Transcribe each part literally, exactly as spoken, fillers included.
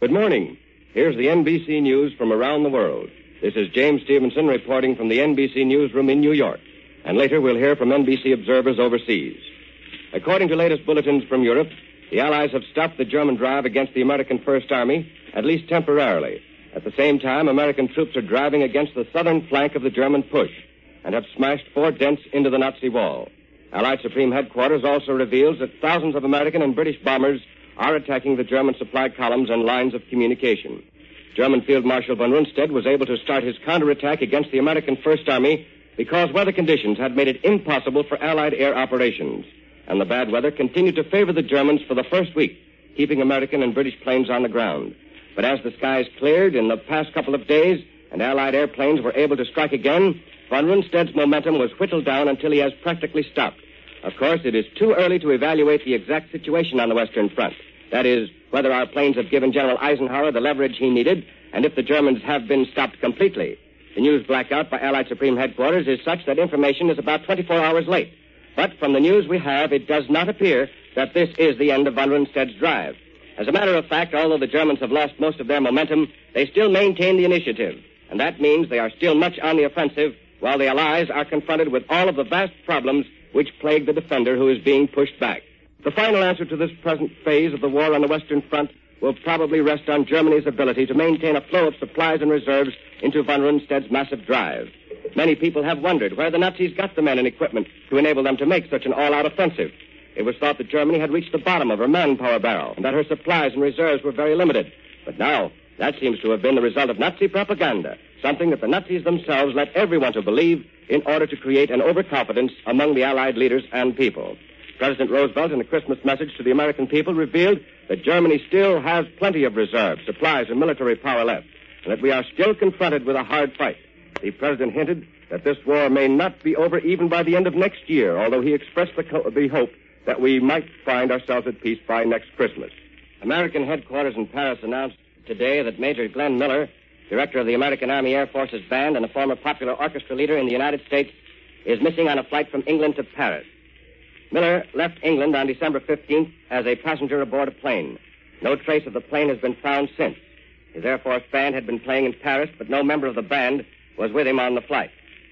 Good morning. Here's the N B C News from around the world. This is James Stevenson reporting from the N B C newsroom in New York. And later we'll hear from N B C observers overseas. According to latest bulletins from Europe, the Allies have stopped the German drive against the American First Army, at least temporarily. At the same time, American troops are driving against the southern flank of the German push and have smashed four dents into the Nazi wall. Allied Supreme Headquarters also reveals that thousands of American and British bombers are attacking the German supply columns and lines of communication. German Field Marshal von Rundstedt was able to start his counterattack against the American First Army because weather conditions had made it impossible for Allied air operations. And the bad weather continued to favor the Germans for the first week, keeping American and British planes on the ground. But as the skies cleared in the past couple of days and Allied airplanes were able to strike again, von Rundstedt's momentum was whittled down until he has practically stopped. Of course, it is too early to evaluate the exact situation on the Western Front. That is, whether our planes have given General Eisenhower the leverage he needed, and if the Germans have been stopped completely. The news blackout by Allied Supreme Headquarters is such that information is about twenty-four hours late. But from the news we have, it does not appear that this is the end of von Rundstedt's drive. As a matter of fact, although the Germans have lost most of their momentum, they still maintain the initiative. And that means they are still much on the offensive, while the Allies are confronted with all of the vast problems which plague the defender who is being pushed back. The final answer to this present phase of the war on the Western Front will probably rest on Germany's ability to maintain a flow of supplies and reserves into von Rundstedt's massive drive. Many people have wondered where the Nazis got the men and equipment to enable them to make such an all-out offensive. It was thought that Germany had reached the bottom of her manpower barrel and that her supplies and reserves were very limited. But now, that seems to have been the result of Nazi propaganda, something that the Nazis themselves led everyone to believe in order to create an overconfidence among the Allied leaders and people. President Roosevelt, in a Christmas message to the American people, revealed that Germany still has plenty of reserves, supplies, and military power left, and that we are still confronted with a hard fight. The president hinted that this war may not be over even by the end of next year, although he expressed the, co- the hope that we might find ourselves at peace by next Christmas. American headquarters in Paris announced today that Major Glenn Miller, director of the American Army Air Forces Band and a former popular orchestra leader in the United States, is missing on a flight from England to Paris. Miller left England on December fifteenth as a passenger aboard a plane. No trace of the plane has been found since. His Air Force band had been playing in Paris, but no member of the band was with him on the flight.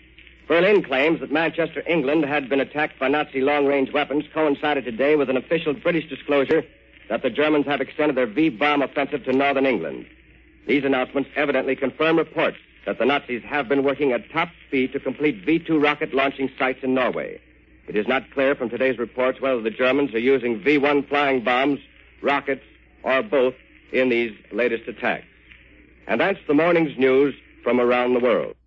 Berlin claims that Manchester, England, had been attacked by Nazi long-range weapons, coincided today with an official British disclosure that the Germans have extended their V-bomb offensive to northern England. These announcements evidently confirm reports that the Nazis have been working at top speed to complete V two rocket launching sites in Norway. It is not clear from today's reports whether the Germans are using V one flying bombs, rockets, or both in these latest attacks. And that's the morning's news from around the world.